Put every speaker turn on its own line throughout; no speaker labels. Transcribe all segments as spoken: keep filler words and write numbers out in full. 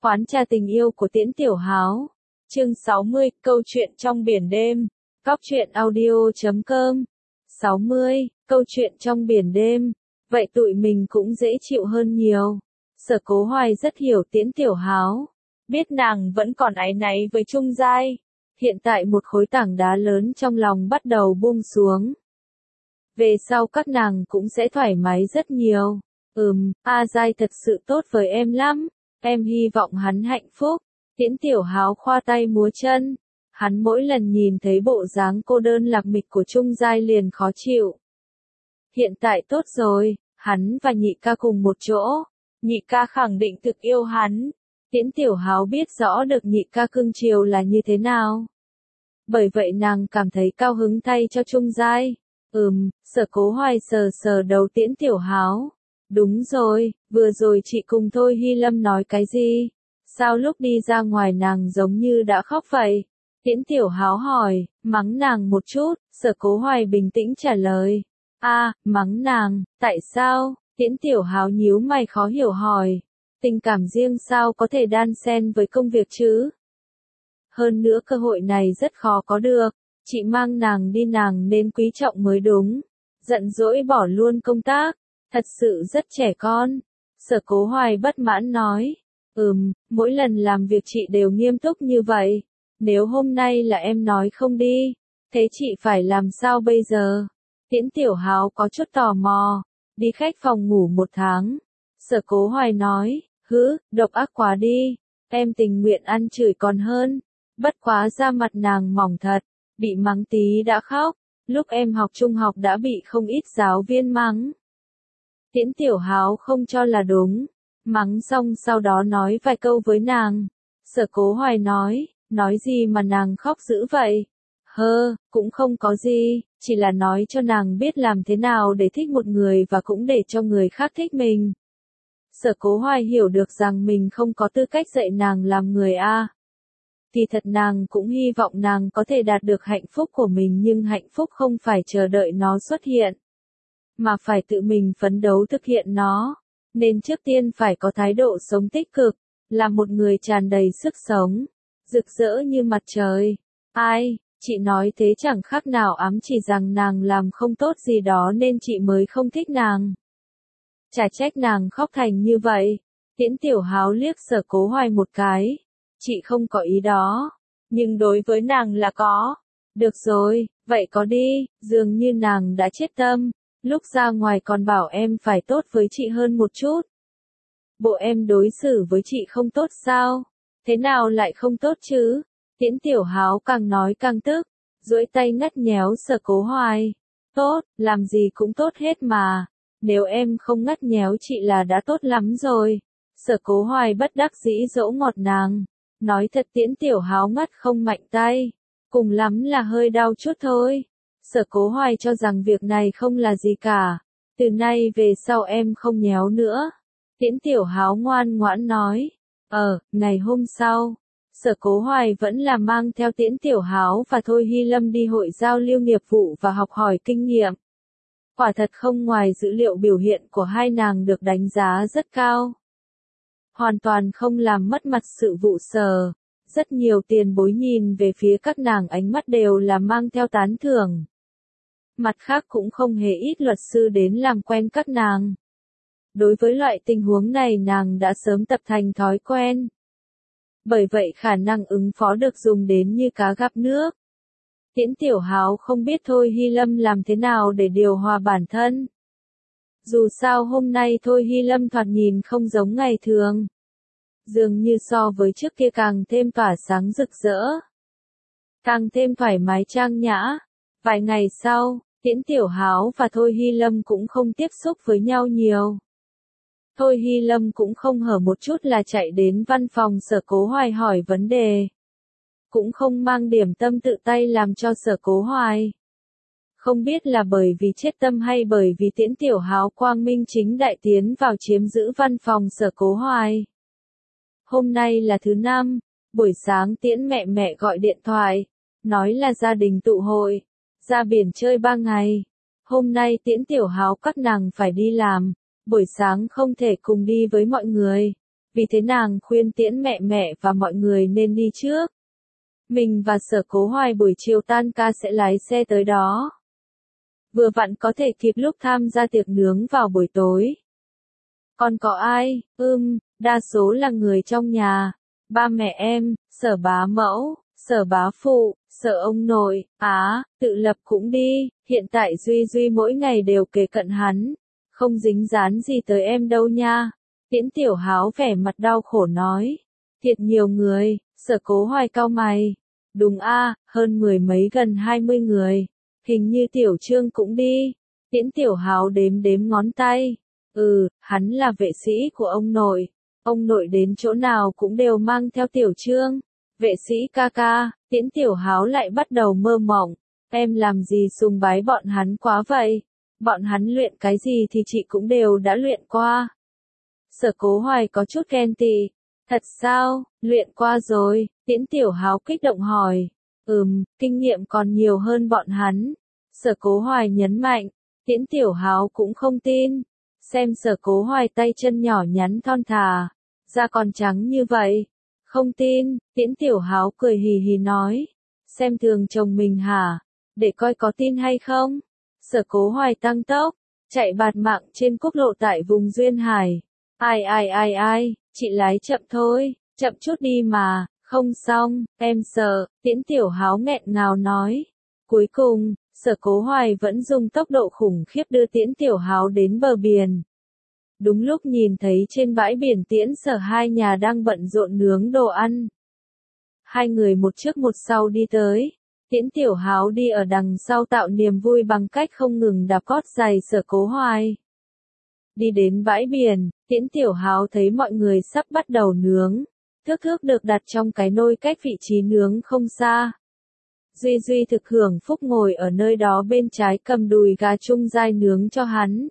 Quán trà tình yêu của Tiễn Tiểu Háo. Chương sáu mươi, câu chuyện trong biển đêm. Góc truyện audio chấm com. sáu mươi, câu chuyện trong biển đêm. Vậy tụi mình cũng dễ chịu hơn nhiều. Sở Cố Hoài rất hiểu Tiễn Tiểu Háo. Biết nàng vẫn còn áy náy với Trung Giai. Hiện tại một khối tảng đá lớn trong lòng bắt đầu buông xuống. Về sau các nàng cũng sẽ thoải mái rất nhiều. Ừm, A Giai thật sự tốt với em lắm. Em hy vọng hắn hạnh phúc. Tiễn Tiểu Háo khoa tay múa chân. Hắn mỗi lần nhìn thấy bộ dáng cô đơn lạc mịch của Trung Giai liền khó chịu. Hiện tại tốt rồi, hắn và nhị ca cùng một chỗ. Nhị ca khẳng định thực yêu hắn. Tiễn Tiểu Háo biết rõ được nhị ca cưng chiều là như thế nào. Bởi vậy nàng cảm thấy cao hứng thay cho Trung Giai. Ừm, Sở Cố Hoài sờ sờ đầu Tiễn Tiểu Háo. Đúng rồi, vừa rồi chị cùng Thôi Hy Lâm nói cái gì? Sao lúc đi ra ngoài nàng giống như đã khóc vậy? Tiễn Tiểu Háo hỏi, mắng nàng một chút, Sở Cố Hoài bình tĩnh trả lời. A, à, mắng nàng, tại sao? Tiễn Tiểu Háo nhíu mày khó hiểu hỏi. Tình cảm riêng sao có thể đan xen với công việc chứ? Hơn nữa cơ hội này rất khó có được, chị mang nàng đi nàng nên quý trọng mới đúng. Giận dỗi bỏ luôn công tác. Thật sự rất trẻ con. Sở Cố Hoài bất mãn nói. Ừm, mỗi lần làm việc chị đều nghiêm túc như vậy. Nếu hôm nay là em nói không đi, thế chị phải làm sao bây giờ? Tiễn Tiểu Háo có chút tò mò. Đi khách phòng ngủ một tháng. Sở Cố Hoài nói, hứ, độc ác quá đi. Em tình nguyện ăn chửi còn hơn. Bất quá da mặt nàng mỏng thật. Bị mắng tí đã khóc. Lúc em học trung học đã bị không ít giáo viên mắng. Tiễn Tiểu Háo không cho là đúng. Mắng xong sau đó nói vài câu với nàng. Sở Cố Hoài nói, nói gì mà nàng khóc dữ vậy? Hơ, cũng không có gì, chỉ là nói cho nàng biết làm thế nào để thích một người và cũng để cho người khác thích mình. Sở Cố Hoài hiểu được rằng mình không có tư cách dạy nàng làm người A. Thì thật nàng cũng hy vọng nàng có thể đạt được hạnh phúc của mình nhưng hạnh phúc không phải chờ đợi nó xuất hiện. Mà phải tự mình phấn đấu thực hiện nó. Nên trước tiên phải có thái độ sống tích cực, là một người tràn đầy sức sống, rực rỡ như mặt trời. Ai, chị nói thế chẳng khác nào ám chỉ rằng nàng làm không tốt gì đó nên chị mới không thích nàng. Chả trách nàng khóc thành như vậy. Tiễn Tiểu Háo liếc Sở Cố Hoài một cái. Chị không có ý đó, nhưng đối với nàng là có. Được rồi, vậy có đi, dường như nàng đã chết tâm. Lúc ra ngoài còn bảo em phải tốt với chị hơn một chút. Bộ em đối xử với chị không tốt sao? Thế nào lại không tốt chứ? Tiễn Tiểu Háo càng nói càng tức, duỗi tay ngắt nhéo Sở Cố Hoài. Tốt, làm gì cũng tốt hết mà. Nếu em không ngắt nhéo chị là đã tốt lắm rồi. Sở Cố Hoài bất đắc dĩ dỗ ngọt nàng. Nói thật Tiễn Tiểu Háo ngắt không mạnh tay. Cùng lắm là hơi đau chút thôi. Sở Cố Hoài cho rằng việc này không là gì cả. Từ nay về sau em không nhéo nữa. Tiễn Tiểu Háo ngoan ngoãn nói. Ờ, ngày hôm sau, Sở Cố Hoài vẫn là mang theo Tiễn Tiểu Háo và Thôi Hy Lâm đi hội giao lưu nghiệp vụ và học hỏi kinh nghiệm. Quả thật không ngoài dữ liệu biểu hiện của hai nàng được đánh giá rất cao. Hoàn toàn không làm mất mặt sự vụ sở. Rất nhiều tiền bối nhìn về phía các nàng ánh mắt đều là mang theo tán thưởng. Mặt khác cũng không hề ít luật sư đến làm quen các nàng. Đối với loại tình huống này nàng đã sớm tập thành thói quen. Bởi vậy khả năng ứng phó được dùng đến như cá gặp nước. Tiễn Tiểu Háo không biết Thôi Hy Lâm làm thế nào để điều hòa bản thân. Dù sao hôm nay Thôi Hy Lâm thoạt nhìn không giống ngày thường. Dường như so với trước kia càng thêm tỏa sáng rực rỡ. Càng thêm thoải mái trang nhã. Vài ngày sau, Tiễn Tiểu Háo và Thôi Hy Lâm cũng không tiếp xúc với nhau nhiều. Thôi Hy Lâm cũng không hở một chút là chạy đến văn phòng Sở Cố Hoài hỏi vấn đề. Cũng không mang điểm tâm tự tay làm cho Sở Cố Hoài. Không biết là bởi vì chết tâm hay bởi vì Tiễn Tiểu Háo quang minh chính đại tiến vào chiếm giữ văn phòng Sở Cố Hoài. Hôm nay là thứ năm, buổi sáng Tiễn mẹ mẹ gọi điện thoại, nói là gia đình tụ hội, ra biển chơi ba ngày. Hôm nay Tiễn Tiểu Háo các nàng phải đi làm, buổi sáng không thể cùng đi với mọi người. vì thế nàng khuyên Tiễn mẹ mẹ và mọi người nên đi trước. Mình và Sở Cố Hoài buổi chiều tan ca sẽ lái xe tới đó. Vừa vặn có thể kịp lúc tham gia tiệc nướng vào buổi tối. Còn có ai? Ừm, đa số là người trong nhà. Ba mẹ em, Sở bá mẫu, Sở bá phụ, Sở ông nội, á, tự lập cũng đi, hiện tại Duy Duy mỗi ngày đều kề cận hắn. Không dính dán gì tới em đâu nha. Tiễn Tiểu Háo vẻ mặt đau khổ nói. Thiệt nhiều người, Sở Cố Hoài cau mày. Đúng a, hơn mười mấy gần hai mươi người. Hình như Tiểu Trương cũng đi. Tiễn Tiểu Háo đếm đếm ngón tay. Ừ, hắn là vệ sĩ của ông nội. Ông nội đến chỗ nào cũng đều mang theo Tiểu Trương. Vệ sĩ ca ca, Tiễn Tiểu Háo lại bắt đầu mơ mộng. Em làm gì sùng bái bọn hắn quá vậy? Bọn hắn luyện cái gì thì chị cũng đều đã luyện qua. Sở Cố Hoài có chút ghen tị. Thật sao, luyện qua rồi, Tiễn Tiểu Háo kích động hỏi. Ừm, kinh nghiệm còn nhiều hơn bọn hắn. Sở Cố Hoài nhấn mạnh, Tiễn Tiểu Háo cũng không tin. Xem Sở Cố Hoài tay chân nhỏ nhắn thon thả, da còn trắng như vậy. Không tin, Tiễn Tiểu Háo cười hì hì nói. Xem thường chồng mình hả? Để coi có tin hay không? Sở Cố Hoài tăng tốc, chạy bạt mạng trên quốc lộ tại vùng Duyên Hải. Ai ai ai ai, chị lái chậm thôi, chậm chút đi mà, không xong, em sợ, Tiễn Tiểu Háo nghẹn ngào nói. Cuối cùng, Sở Cố Hoài vẫn dùng tốc độ khủng khiếp đưa Tiễn Tiểu Háo đến bờ biển. Đúng lúc nhìn thấy trên bãi biển Tiễn Sở hai nhà đang bận rộn nướng đồ ăn. Hai người một trước một sau đi tới. Tiễn Tiểu Háo đi ở đằng sau tạo niềm vui bằng cách không ngừng đạp gót giày Sở Cố Hoài. Đi đến bãi biển, Tiễn Tiểu Háo thấy mọi người sắp bắt đầu nướng. Thước thước được đặt trong cái nôi cách vị trí nướng không xa. Duy Duy thực hưởng phúc ngồi ở nơi đó bên trái cầm đùi gà trung giai nướng cho hắn.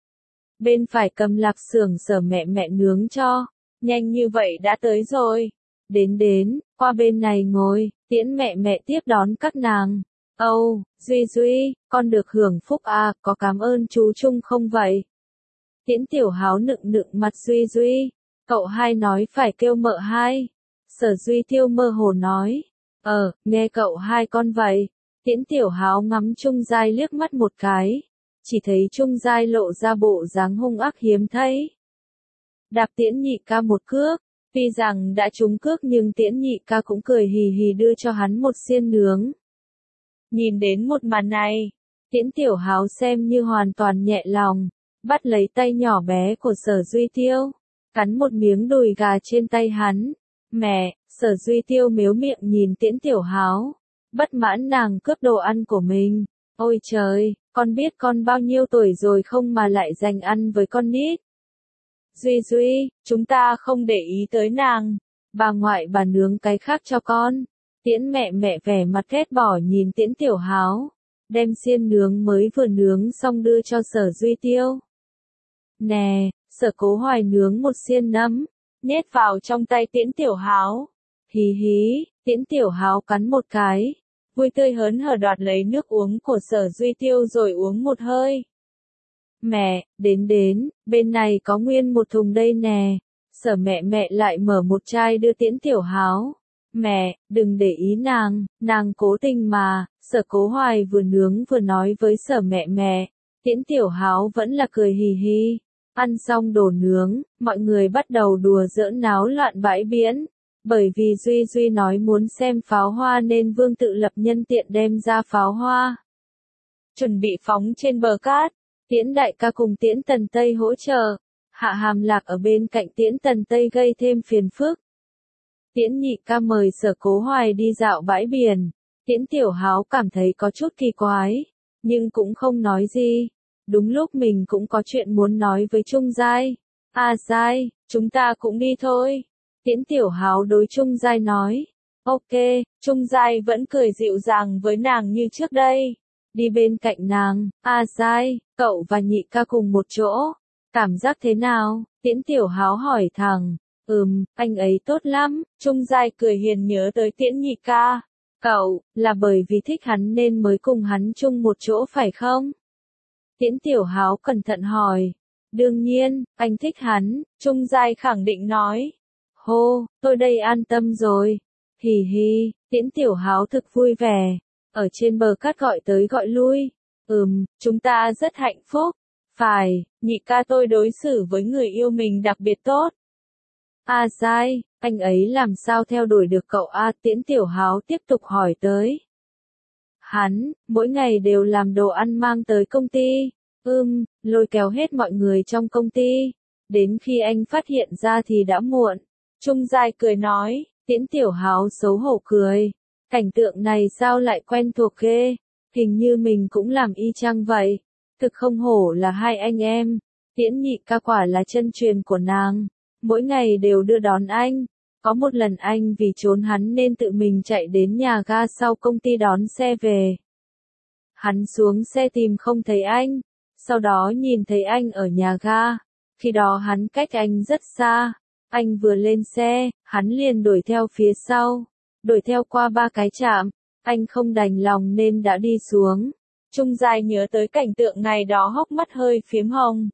Bên phải cầm lạp xưởng Sở mẹ mẹ nướng cho. Nhanh như vậy đã tới rồi. Đến đến, qua bên này ngồi, Tiễn mẹ mẹ tiếp đón các nàng. Âu, oh, Duy Duy, con được hưởng phúc à, có cảm ơn chú Trung không vậy? Tiễn Tiểu Háo nựng nựng mặt Duy Duy. Cậu hai nói phải kêu mợ hai. Sở Duy Tiêu mơ hồ nói. Ờ, nghe cậu hai con vậy. Tiễn Tiểu Háo ngắm Trung Giai liếc mắt một cái. Chỉ thấy Trung Giai lộ ra bộ dáng hung ác hiếm thấy. Đạp Tiễn nhị ca một cước. Tuy rằng đã trúng cước nhưng Tiễn nhị ca cũng cười hì hì đưa cho hắn một xiên nướng. Nhìn đến một màn này, Tiễn Tiểu Háo xem như hoàn toàn nhẹ lòng. Bắt lấy tay nhỏ bé của Sở Duy Tiêu. Cắn một miếng đùi gà trên tay hắn. Mẹ, Sở Duy Tiêu mếu miệng nhìn Tiễn Tiểu Háo. Bất mãn nàng cướp đồ ăn của mình. Ôi trời, con biết con bao nhiêu tuổi rồi không mà lại dành ăn với con nít. Duy Duy, chúng ta không để ý tới nàng. Bà ngoại bà nướng cái khác cho con. Tiễn mẹ mẹ vẻ mặt ghét bỏ nhìn Tiễn Tiểu Háo. Đem xiên nướng mới vừa nướng xong đưa cho Sở Duy Tiêu. Nè, Sở Cố Hoài nướng một xiên nấm, nhét vào trong tay Tiễn Tiểu Háo. Hí hí, Tiễn Tiểu Háo cắn một cái, vui tươi hớn hở đoạt lấy nước uống của Sở Duy Tiêu rồi uống một hơi. Mẹ, đến đến, bên này có nguyên một thùng đây nè. Sở mẹ mẹ lại mở một chai đưa Tiễn Tiểu Háo. Mẹ, đừng để ý nàng, nàng cố tình mà. Sở Cố Hoài vừa nướng vừa nói với Sở mẹ mẹ. Tiễn Tiểu Háo vẫn là cười hì hì. Ăn xong đồ nướng, mọi người bắt đầu đùa giỡn náo loạn bãi biển. Bởi vì Duy Duy nói muốn xem pháo hoa nên Vương Tự Lập nhân tiện đem ra pháo hoa. Chuẩn bị phóng trên bờ cát. Tiễn đại ca cùng Tiễn Tần Tây hỗ trợ. Hạ Hàm Lạc ở bên cạnh Tiễn Tần Tây gây thêm phiền phức. Tiễn nhị ca mời Sở Cố Hoài đi dạo bãi biển. Tiễn Tiểu Háo cảm thấy có chút kỳ quái, nhưng cũng không nói gì. Đúng lúc mình cũng có chuyện muốn nói với Trung Giai. À Giai, chúng ta cũng đi thôi. Tiễn Tiểu Háo đối Trung Giai nói. Ok, Trung Giai vẫn cười dịu dàng với nàng như trước đây. Đi bên cạnh nàng. À Giai, cậu và nhị ca cùng một chỗ. Cảm giác thế nào? Tiễn Tiểu Háo hỏi thẳng. Ừm, anh ấy tốt lắm. Trung Giai cười hiền nhớ tới Tiễn nhị ca. Cậu, là bởi vì thích hắn nên mới cùng hắn chung một chỗ phải không? Tiễn Tiểu Háo cẩn thận hỏi. Đương nhiên, anh thích hắn, Trung Giai khẳng định nói. Hô, tôi đây an tâm rồi. Hì hì, Tiễn Tiểu Háo thực vui vẻ. Ở trên bờ cát gọi tới gọi lui. Ừm, chúng ta rất hạnh phúc. Phải, nhị ca tôi đối xử với người yêu mình đặc biệt tốt. A Giai, anh ấy làm sao theo đuổi được cậu A? Tiễn Tiểu Háo tiếp tục hỏi tới. Hắn, mỗi ngày đều làm đồ ăn mang tới công ty. Ưm, lôi kéo hết mọi người trong công ty. Đến khi anh phát hiện ra thì đã muộn. Trung Giai cười nói, Tiễn Tiểu Háo xấu hổ cười. Cảnh tượng này sao lại quen thuộc ghê? Hình như mình cũng làm y chang vậy. Thực không hổ là hai anh em. Tiễn nhị ca quả là chân truyền của nàng. Mỗi ngày đều đưa đón anh. Có một lần anh vì trốn hắn nên tự mình chạy đến nhà ga sau công ty đón xe về. Hắn xuống xe tìm không thấy anh. Sau đó nhìn thấy anh ở nhà ga. Khi đó hắn cách anh rất xa. Anh vừa lên xe, hắn liền đuổi theo phía sau. Đuổi theo qua ba cái trạm. Anh không đành lòng nên đã đi xuống. Trung Giai nhớ tới cảnh tượng này đó hốc mắt hơi phiếm hồng.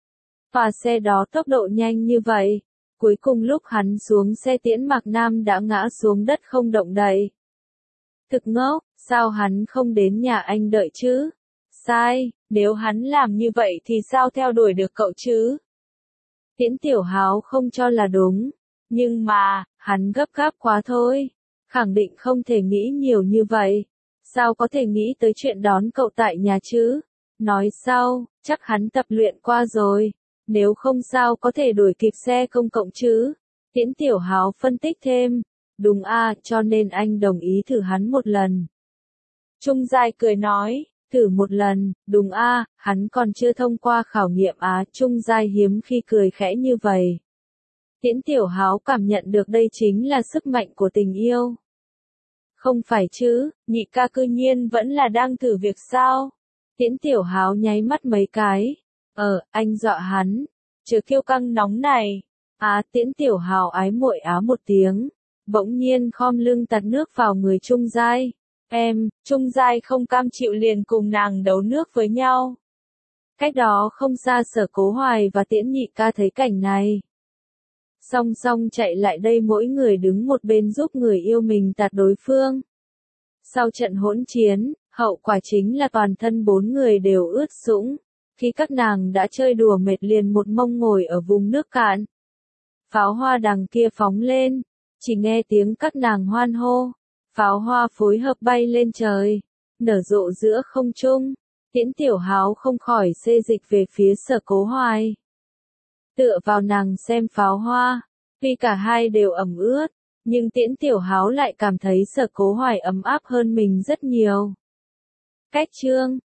Và xe đó tốc độ nhanh như vậy. Cuối cùng lúc hắn xuống xe Tiễn Mạc Nam đã ngã xuống đất không động đậy. Thực ngốc, sao hắn không đến nhà anh đợi chứ? Sai, nếu hắn làm như vậy thì sao theo đuổi được cậu chứ? Tiễn Tiểu Háo không cho là đúng. Nhưng mà, hắn gấp gáp quá thôi. Khẳng định không thể nghĩ nhiều như vậy. Sao có thể nghĩ tới chuyện đón cậu tại nhà chứ? Nói sau, chắc hắn tập luyện qua rồi. Nếu không sao có thể đuổi kịp xe công cộng chứ? Tiễn Tiểu Háo phân tích thêm. Đúng a, cho nên anh đồng ý thử hắn một lần. Trung Giai cười nói, thử một lần, đúng a, hắn còn chưa thông qua khảo nghiệm á. Trung Giai hiếm khi cười khẽ như vậy. Tiễn Tiểu Háo cảm nhận được đây chính là sức mạnh của tình yêu. Không phải chứ, nhị ca cư nhiên vẫn là đang thử việc sao? Tiễn Tiểu Háo nháy mắt mấy cái. Ờ, anh dọa hắn. Chớ kiêu căng nóng này. Á, Tiễn Tiểu Háo ái muội á một tiếng. Bỗng nhiên khom lưng tạt nước vào người Trung Giai. Em, Trung Giai không cam chịu liền cùng nàng đấu nước với nhau. Cách đó không xa Sở Cố Hoài và Tiễn nhị ca thấy cảnh này. Song song chạy lại đây mỗi người đứng một bên giúp người yêu mình tạt đối phương. Sau trận hỗn chiến, hậu quả chính là toàn thân bốn người đều ướt sũng. Khi các nàng đã chơi đùa mệt liền một mông ngồi ở vùng nước cạn. Pháo hoa đằng kia phóng lên, chỉ nghe tiếng các nàng hoan hô. Pháo hoa phối hợp bay lên trời, nở rộ giữa không trung. Tiễn Tiểu Háo không khỏi xê dịch về phía Sở Cố Hoài. Tựa vào nàng xem pháo hoa, vì cả hai đều ẩm ướt, nhưng Tiễn Tiểu Háo lại cảm thấy Sở Cố Hoài ấm áp hơn mình rất nhiều. Cách chương